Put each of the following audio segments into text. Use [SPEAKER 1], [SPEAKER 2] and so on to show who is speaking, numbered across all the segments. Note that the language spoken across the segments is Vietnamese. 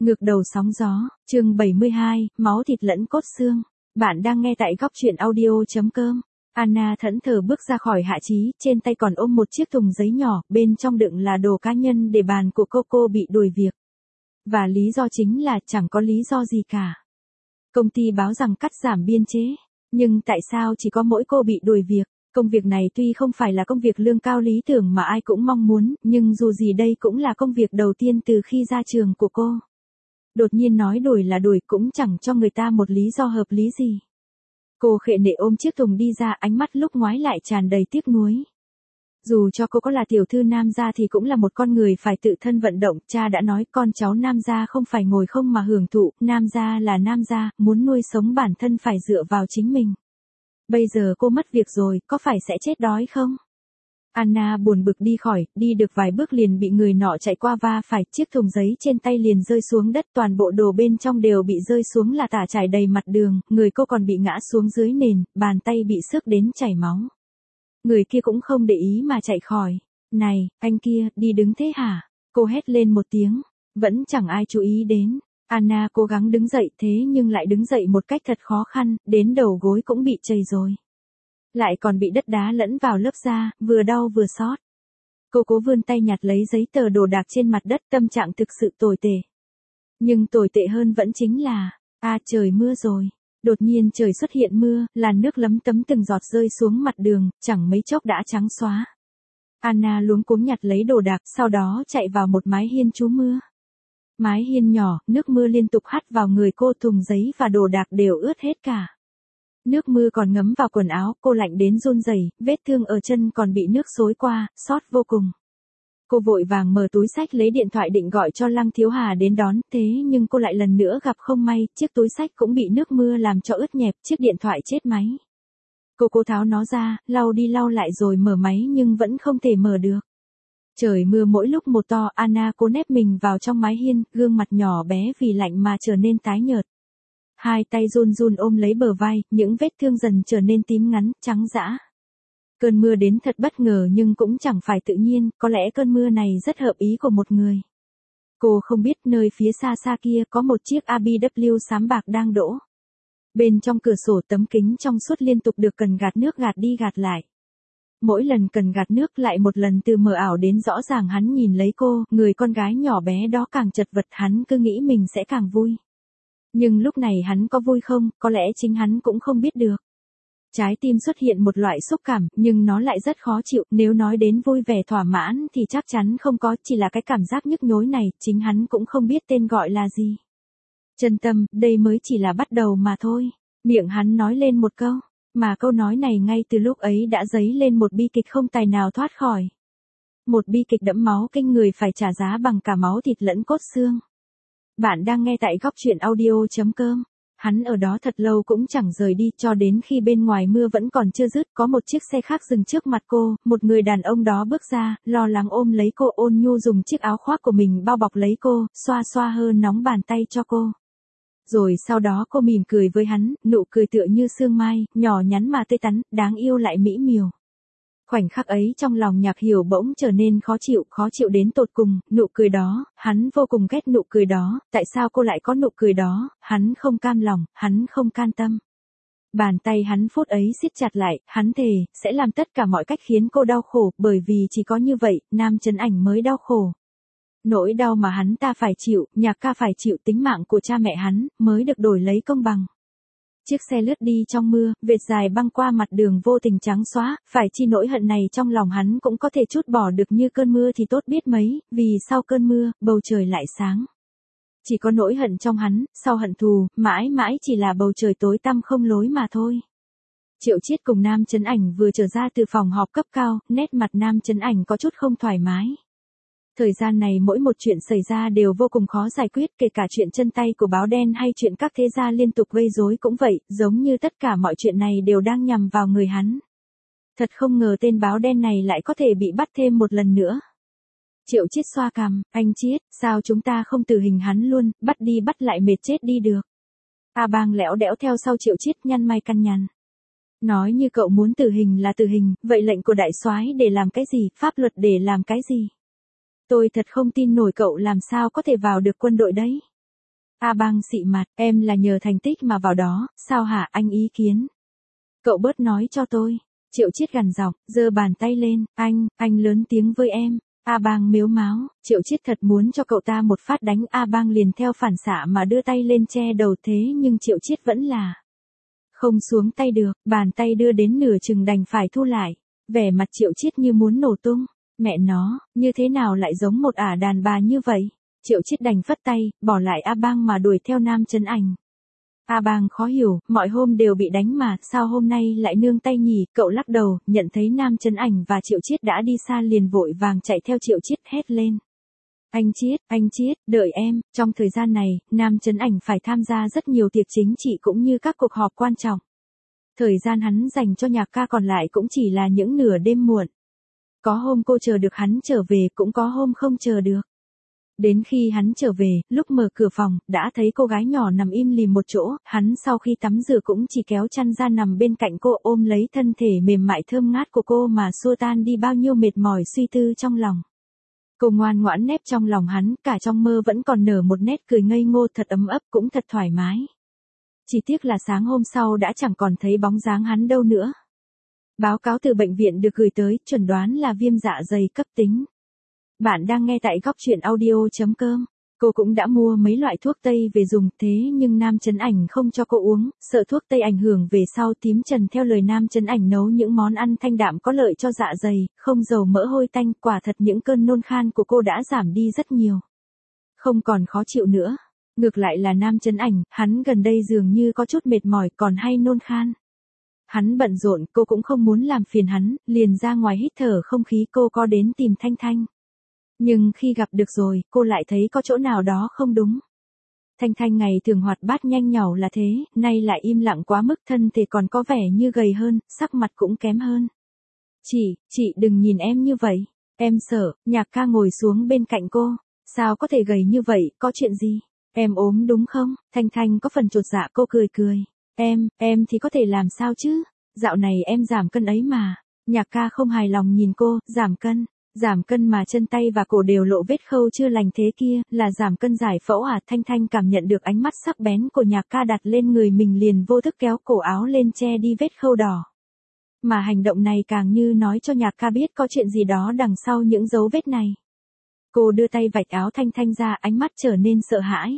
[SPEAKER 1] Ngược đầu sóng gió, chương 72, máu thịt lẫn cốt xương. Bạn đang nghe tại góc truyện audio.com. Anna thẫn thờ bước ra khỏi hạ trí, trên tay còn ôm một chiếc thùng giấy nhỏ, bên trong đựng là đồ cá nhân để bàn của cô bị đuổi việc. Và lý do chính là chẳng có lý do gì cả. Công ty báo rằng cắt giảm biên chế, nhưng tại sao chỉ có mỗi cô bị đuổi việc? Công việc này tuy không phải là công việc lương cao lý tưởng mà ai cũng mong muốn, nhưng dù gì đây cũng là công việc đầu tiên từ khi ra trường của cô. Đột nhiên nói đuổi là đuổi cũng chẳng cho người ta một lý do hợp lý gì. Cô khệ nệ ôm chiếc thùng đi ra, ánh mắt lúc ngoái lại tràn đầy tiếc nuối. Dù cho cô có là tiểu thư nam gia thì cũng là một con người phải tự thân vận động, cha đã nói con cháu nam gia không phải ngồi không mà hưởng thụ, nam gia là nam gia, muốn nuôi sống bản thân phải dựa vào chính mình. Bây giờ cô mất việc rồi, có phải sẽ chết đói không? Anna buồn bực đi khỏi, đi được vài bước liền bị người nọ chạy qua va phải, chiếc thùng giấy trên tay liền rơi xuống đất, toàn bộ đồ bên trong đều bị rơi xuống là tả trải đầy mặt đường, người cô còn bị ngã xuống dưới nền, bàn tay bị xước đến chảy máu. Người kia cũng không để ý mà chạy khỏi. Này, anh kia, đi đứng thế hả? Cô hét lên một tiếng, vẫn chẳng ai chú ý đến. Anna cố gắng đứng dậy thế nhưng lại đứng dậy một cách thật khó khăn, đến đầu gối cũng bị trầy rồi. Lại còn bị đất đá lẫn vào lớp da, vừa đau vừa xót. Cô cố vươn tay nhặt lấy giấy tờ đồ đạc trên mặt đất, tâm trạng thực sự tồi tệ. Nhưng tồi tệ hơn vẫn chính là, trời mưa rồi. Đột nhiên trời xuất hiện mưa, làn nước lấm tấm từng giọt rơi xuống mặt đường, chẳng mấy chốc đã trắng xóa. Anna luống cuống nhặt lấy đồ đạc, sau đó chạy vào một mái hiên trú mưa. Mái hiên nhỏ, nước mưa liên tục hắt vào người cô, thùng giấy và đồ đạc đều ướt hết cả. Nước mưa còn ngấm vào quần áo, cô lạnh đến run rẩy, vết thương ở chân còn bị nước xối qua, xót vô cùng. Cô vội vàng mở túi xách lấy điện thoại định gọi cho Lăng Thiếu Hà đến đón, thế nhưng cô lại lần nữa gặp không may, chiếc túi xách cũng bị nước mưa làm cho ướt nhẹp, chiếc điện thoại chết máy. Cô tháo nó ra, lau đi lau lại rồi mở máy nhưng vẫn không thể mở được. Trời mưa mỗi lúc một to, Anna cố nép mình vào trong mái hiên, gương mặt nhỏ bé vì lạnh mà trở nên tái nhợt. Hai tay run run ôm lấy bờ vai, những vết thương dần trở nên tím ngắn, trắng dã. Cơn mưa đến thật bất ngờ nhưng cũng chẳng phải tự nhiên, có lẽ cơn mưa này rất hợp ý của một người. Cô không biết nơi phía xa xa kia có một chiếc ABW xám bạc đang đỗ. Bên trong cửa sổ tấm kính trong suốt liên tục được cần gạt nước gạt đi gạt lại. Mỗi lần cần gạt nước lại một lần từ mờ ảo đến rõ ràng, hắn nhìn lấy cô, người con gái nhỏ bé đó càng chật vật, hắn cứ nghĩ mình sẽ càng vui. Nhưng lúc này hắn có vui không, có lẽ chính hắn cũng không biết được. Trái tim xuất hiện một loại xúc cảm, nhưng nó lại rất khó chịu, nếu nói đến vui vẻ thỏa mãn thì chắc chắn không có, chỉ là cái cảm giác nhức nhối này, chính hắn cũng không biết tên gọi là gì. Chân tâm, đây mới chỉ là bắt đầu mà thôi. Miệng hắn nói lên một câu, mà câu nói này ngay từ lúc ấy đã dấy lên một bi kịch không tài nào thoát khỏi. Một bi kịch đẫm máu kinh người phải trả giá bằng cả máu thịt lẫn cốt xương. Bạn đang nghe tại góc truyện audio.com. Hắn ở đó thật lâu cũng chẳng rời đi, cho đến khi bên ngoài mưa vẫn còn chưa dứt, có một chiếc xe khác dừng trước mặt cô, một người đàn ông đó bước ra, lo lắng ôm lấy cô, ôn nhu dùng chiếc áo khoác của mình bao bọc lấy cô, xoa xoa hơi nóng bàn tay cho cô. Rồi sau đó cô mỉm cười với hắn, nụ cười tựa như sương mai, nhỏ nhắn mà tươi tắn, đáng yêu lại mỹ miều. Khoảnh khắc ấy trong lòng Nhạc Hiểu bỗng trở nên khó chịu đến tột cùng, nụ cười đó, hắn vô cùng ghét nụ cười đó, tại sao cô lại có nụ cười đó, hắn không cam lòng, hắn không can tâm. Bàn tay hắn phút ấy siết chặt lại, hắn thề, sẽ làm tất cả mọi cách khiến cô đau khổ, bởi vì chỉ có như vậy, Nam Chấn Ảnh mới đau khổ. Nỗi đau mà hắn ta phải chịu, Nhạc ca phải chịu, tính mạng của cha mẹ hắn, mới được đổi lấy công bằng. Chiếc xe lướt đi trong mưa, vệt dài băng qua mặt đường vô tình trắng xóa, phải chi nỗi hận này trong lòng hắn cũng có thể trút bỏ được như cơn mưa thì tốt biết mấy, vì sau cơn mưa, bầu trời lại sáng. Chỉ có nỗi hận trong hắn, sau hận thù, mãi mãi chỉ là bầu trời tối tăm không lối mà thôi. Triệu Chiết cùng Nam Chấn Ảnh vừa trở ra từ phòng họp cấp cao, nét mặt Nam Chấn Ảnh có chút không thoải mái. Thời gian này mỗi một chuyện xảy ra đều vô cùng khó giải quyết, kể cả chuyện chân tay của báo đen hay chuyện các thế gia liên tục gây rối cũng vậy, giống như tất cả mọi chuyện này đều đang nhằm vào người hắn. Thật không ngờ tên báo đen này lại có thể bị bắt thêm một lần nữa. Triệu Chiết xoa cằm, anh Chiết, sao chúng ta không tử hình hắn luôn, bắt đi bắt lại mệt chết đi được. A Bang lẽo đẽo theo sau Triệu Chiết nhăn mày căn nhằn. Nói như cậu muốn tử hình là tử hình, vậy lệnh của đại soái để làm cái gì, pháp luật để làm cái gì? Tôi thật không tin nổi cậu làm sao có thể vào được quân đội đấy. A Bang xị mặt, em là nhờ thành tích mà vào đó, sao hả anh ý kiến? Cậu bớt nói cho tôi. Triệu Chiết gằn giọng, giơ bàn tay lên, anh lớn tiếng với em. A Bang mếu máo, Triệu Chiết thật muốn cho cậu ta một phát đánh. A Bang liền theo phản xạ mà đưa tay lên che đầu, thế nhưng Triệu Chiết vẫn là không xuống tay được, bàn tay đưa đến nửa chừng đành phải thu lại. Vẻ mặt Triệu Chiết như muốn nổ tung. Mẹ nó, như thế nào lại giống một ả đàn bà như vậy? Triệu Chiết đành phất tay, bỏ lại A Bang mà đuổi theo Nam Chấn Ảnh. A Bang khó hiểu, mọi hôm đều bị đánh mà, sao hôm nay lại nương tay nhỉ? Cậu lắc đầu, nhận thấy Nam Chấn Ảnh và Triệu Chiết đã đi xa liền vội vàng chạy theo Triệu Chiết hét lên. Anh Chiết, đợi em. Trong thời gian này, Nam Chấn Ảnh phải tham gia rất nhiều tiệc chính trị cũng như các cuộc họp quan trọng. Thời gian hắn dành cho nhạc ca còn lại cũng chỉ là những nửa đêm muộn. Có hôm cô chờ được hắn trở về, cũng có hôm không chờ được. Đến khi hắn trở về, lúc mở cửa phòng, đã thấy cô gái nhỏ nằm im lìm một chỗ, hắn sau khi tắm rửa cũng chỉ kéo chăn ra nằm bên cạnh cô, ôm lấy thân thể mềm mại thơm ngát của cô mà xua tan đi bao nhiêu mệt mỏi suy tư trong lòng. Cô ngoan ngoãn nép trong lòng hắn, cả trong mơ vẫn còn nở một nét cười ngây ngô thật ấm ấp cũng thật thoải mái. Chỉ tiếc là sáng hôm sau đã chẳng còn thấy bóng dáng hắn đâu nữa. Báo cáo từ bệnh viện được gửi tới, chuẩn đoán là viêm dạ dày cấp tính. Bạn đang nghe tại góc truyện audio.com. Cô cũng đã mua mấy loại thuốc tây về dùng, thế nhưng Nam Chấn Ảnh không cho cô uống, sợ thuốc tây ảnh hưởng về sau. Tím Trần theo lời Nam Chấn Ảnh nấu những món ăn thanh đạm có lợi cho dạ dày, không dầu mỡ hôi tanh, quả thật những cơn nôn khan của cô đã giảm đi rất nhiều. Không còn khó chịu nữa. Ngược lại là Nam Chấn Ảnh, hắn gần đây dường như có chút mệt mỏi còn hay nôn khan. Hắn bận rộn, cô cũng không muốn làm phiền hắn, liền ra ngoài hít thở không khí. Cô có đến tìm Thanh Thanh. Nhưng khi gặp được rồi, cô lại thấy có chỗ nào đó không đúng. Thanh Thanh ngày thường hoạt bát nhanh nhảu là thế, nay lại im lặng quá mức, thân thể còn có vẻ như gầy hơn, sắc mặt cũng kém hơn. Chị đừng nhìn em như vậy. Em sợ. Nhạc ca ngồi xuống bên cạnh cô. Sao có thể gầy như vậy, có chuyện gì? Em ốm đúng không? Thanh Thanh có phần chột dạ, cô cười. Em thì có thể làm sao chứ? Dạo này em giảm cân ấy mà. Nhạc ca không hài lòng nhìn cô, giảm cân mà chân tay và cổ đều lộ vết khâu chưa lành thế kia, là giảm cân giải phẫu à? Thanh Thanh cảm nhận được ánh mắt sắc bén của nhạc ca đặt lên người mình liền vô thức kéo cổ áo lên che đi vết khâu đỏ. Mà hành động này càng như nói cho nhạc ca biết có chuyện gì đó đằng sau những dấu vết này. Cô đưa tay vạch áo Thanh Thanh ra, ánh mắt trở nên sợ hãi.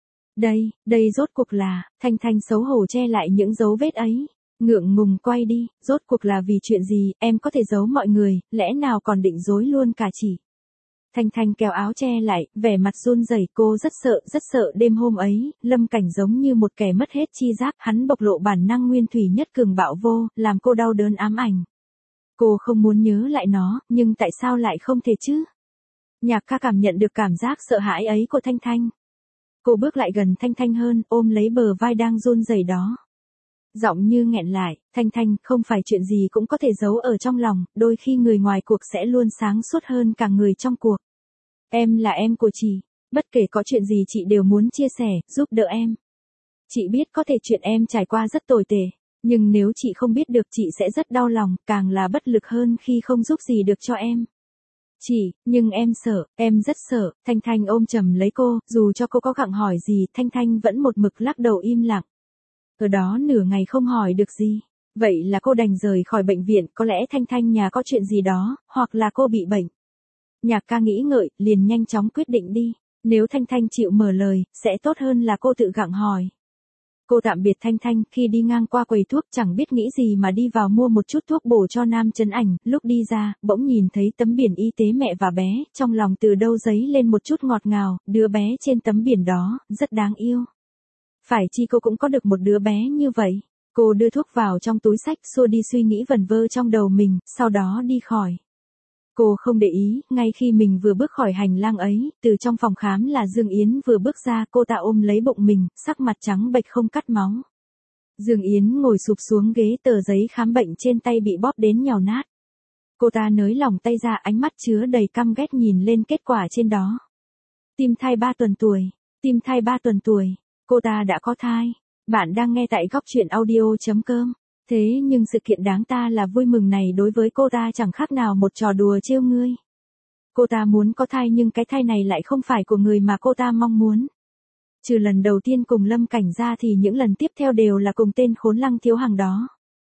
[SPEAKER 1] Đây rốt cuộc là, Thanh Thanh xấu hổ che lại những dấu vết ấy. Ngượng ngùng quay đi, rốt cuộc là vì chuyện gì, em có thể giấu mọi người, lẽ nào còn định dối luôn cả chỉ. Thanh Thanh kéo áo che lại, vẻ mặt run rẩy, cô rất sợ đêm hôm ấy, Lâm Cảnh giống như một kẻ mất hết chi giác, hắn bộc lộ bản năng nguyên thủy nhất cường bạo vô, làm cô đau đớn ám ảnh. Cô không muốn nhớ lại nó, nhưng tại sao lại không thể chứ? Nhạc ca cảm nhận được cảm giác sợ hãi ấy của Thanh Thanh. Cô bước lại gần Thanh Thanh hơn, ôm lấy bờ vai đang run rẩy đó. Giọng như nghẹn lại, Thanh, không phải chuyện gì cũng có thể giấu ở trong lòng, đôi khi người ngoài cuộc sẽ luôn sáng suốt hơn cả người trong cuộc. Em là em của chị, bất kể có chuyện gì chị đều muốn chia sẻ, giúp đỡ em. Chị biết có thể chuyện em trải qua rất tồi tệ, nhưng nếu chị không biết được chị sẽ rất đau lòng, càng là bất lực hơn khi không giúp gì được cho em. Nhưng em rất sợ. Thanh ôm chầm lấy cô, dù cho cô có gặng hỏi gì, Thanh vẫn một mực lắc đầu im lặng. Ở đó nửa ngày không hỏi được gì. Vậy là cô đành rời khỏi bệnh viện, có lẽ Thanh nhà có chuyện gì đó, hoặc là cô bị bệnh. Nhạc ca nghĩ ngợi, liền nhanh chóng quyết định đi. Nếu Thanh chịu mở lời, sẽ tốt hơn là cô tự gặng hỏi. Cô tạm biệt Thanh, khi đi ngang qua quầy thuốc chẳng biết nghĩ gì mà đi vào mua một chút thuốc bổ cho Nam Chấn Ảnh, lúc đi ra, bỗng nhìn thấy tấm biển y tế mẹ và bé, trong lòng từ đâu dấy lên một chút ngọt ngào, đứa bé trên tấm biển đó, rất đáng yêu. Phải chi cô cũng có được một đứa bé như vậy. Cô đưa thuốc vào trong túi xách, xua đi suy nghĩ vẩn vơ trong đầu mình, sau đó đi khỏi. Cô không để ý, ngay khi mình vừa bước khỏi hành lang ấy, từ trong phòng khám là Dương Yến vừa bước ra, cô ta ôm lấy bụng mình, sắc mặt trắng bệch không cắt máu. Dương Yến ngồi sụp xuống ghế, tờ giấy khám bệnh trên tay bị bóp đến nhàu nát. Cô ta nới lỏng tay ra, ánh mắt chứa đầy căm ghét nhìn lên kết quả trên đó. Tim thai 3 tuần tuổi, cô ta đã có thai. Bạn đang nghe tại góc truyện audio.com. Thế nhưng sự kiện đáng ta là vui mừng này đối với cô ta chẳng khác nào một trò đùa trêu ngươi. Cô ta muốn có thai nhưng cái thai này lại không phải của người mà cô ta mong muốn. Trừ lần đầu tiên cùng Lâm Cảnh ra thì những lần tiếp theo đều là cùng tên khốn Lăng Thiếu Hằng đó.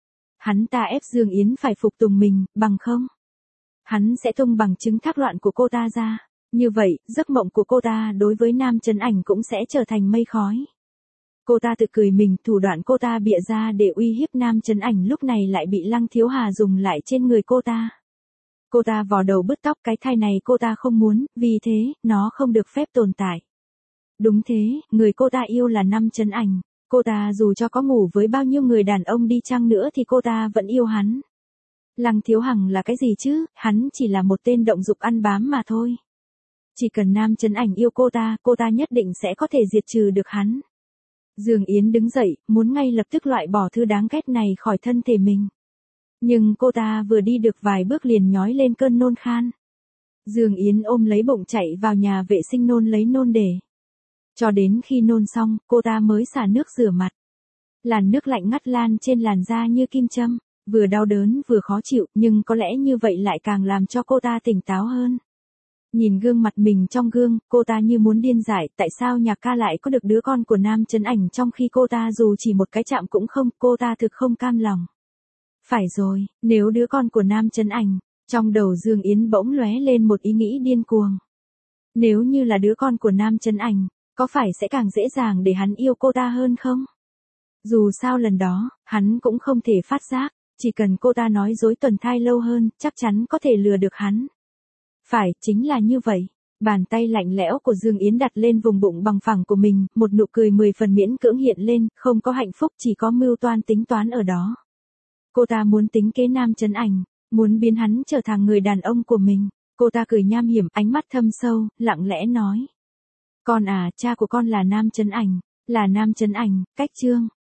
[SPEAKER 1] Hắn ta ép Dương Yến phải phục tùng mình, bằng không hắn sẽ tung bằng chứng thác loạn của cô ta ra. Như vậy, giấc mộng của cô ta đối với Nam Chấn Ảnh cũng sẽ trở thành mây khói. Cô ta tự cười mình, thủ đoạn cô ta bịa ra để uy hiếp Nam Chấn Ảnh lúc này lại bị Lăng Thiếu Hà dùng lại trên người cô ta. Cô ta vò đầu bứt tóc, cái thai này cô ta không muốn, vì thế, nó không được phép tồn tại. Đúng thế, người cô ta yêu là Nam Chấn Ảnh. Cô ta dù cho có ngủ với bao nhiêu người đàn ông đi chăng nữa thì cô ta vẫn yêu hắn. Lăng Thiếu Hằng là cái gì chứ, hắn chỉ là một tên động dục ăn bám mà thôi. Chỉ cần Nam Chấn Ảnh yêu cô ta nhất định sẽ có thể diệt trừ được hắn. Dương Yến đứng dậy, muốn ngay lập tức loại bỏ thứ đáng ghét này khỏi thân thể mình. Nhưng cô ta vừa đi được vài bước liền nhói lên cơn nôn khan. Dương Yến ôm lấy bụng chạy vào nhà vệ sinh nôn lấy nôn để. Cho đến khi nôn xong, cô ta mới xả nước rửa mặt. Làn nước lạnh ngắt lan trên làn da như kim châm, vừa đau đớn vừa khó chịu, nhưng có lẽ như vậy lại càng làm cho cô ta tỉnh táo hơn. Nhìn gương mặt mình trong gương, cô ta như muốn điên dại, tại sao Nhạc Ca lại có được đứa con của Nam Chấn Ảnh trong khi cô ta dù chỉ một cái chạm cũng không, cô ta thực không cam lòng. Phải rồi, nếu đứa con của Nam Chấn Ảnh, trong đầu Dương Yến bỗng lóe lên một ý nghĩ điên cuồng. Nếu như là đứa con của Nam Chấn Ảnh, có phải sẽ càng dễ dàng để hắn yêu cô ta hơn không? Dù sao lần đó, hắn cũng không thể phát giác, chỉ cần cô ta nói dối tuần thai lâu hơn, chắc chắn có thể lừa được hắn. Phải, chính là như vậy. Bàn tay lạnh lẽo của Dương Yến đặt lên vùng bụng bằng phẳng của mình, một nụ cười 10 phần miễn cưỡng hiện lên, không có hạnh phúc, chỉ có mưu toan tính toán ở đó. Cô ta muốn tính kế Nam Chấn Ảnh, muốn biến hắn trở thành người đàn ông của mình. Cô ta cười nham hiểm, ánh mắt thâm sâu, lặng lẽ nói. Con à, cha của con là Nam Chấn Ảnh, cách Trương.